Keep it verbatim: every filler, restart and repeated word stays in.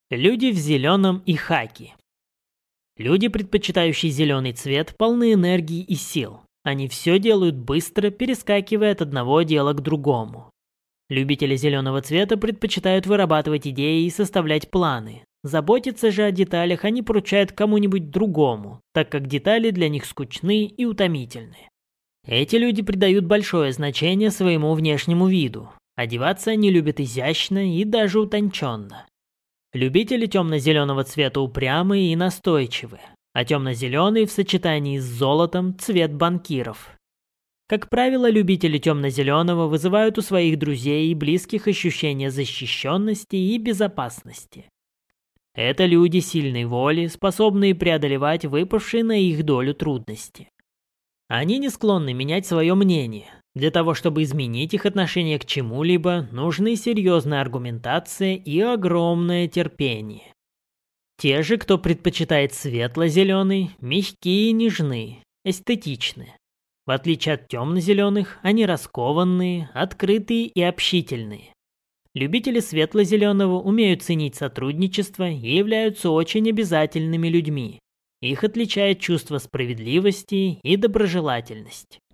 Люди в зеленом и хаки. Люди, предпочитающие зеленый цвет, полны энергии и сил. Они все делают быстро, перескакивая от одного дела к другому. Любители зеленого цвета предпочитают вырабатывать идеи и составлять планы. Заботиться же о деталях они поручают кому-нибудь другому, так как детали для них скучны и утомительны. Эти люди придают большое значение своему внешнему виду. Одеваться они любят изящно и даже утонченно. Любители темно-зеленого цвета упрямые и настойчивые, а темно-зеленый в сочетании с золотом – цвет банкиров. Как правило, любители темно-зеленого вызывают у своих друзей и близких ощущение защищенности и безопасности. Это люди сильной воли, способные преодолевать выпавшие на их долю трудности. Они не склонны менять свое мнение. Для того, чтобы изменить их отношение к чему-либо, нужны серьезная аргументация и огромное терпение. Те же, кто предпочитает светло-зеленый, мягкие и нежны, эстетичны. В отличие от темно-зеленых, они раскованные, открытые и общительные. Любители светло-зеленого умеют ценить сотрудничество и являются очень обязательными людьми. Их отличает чувство справедливости и доброжелательность.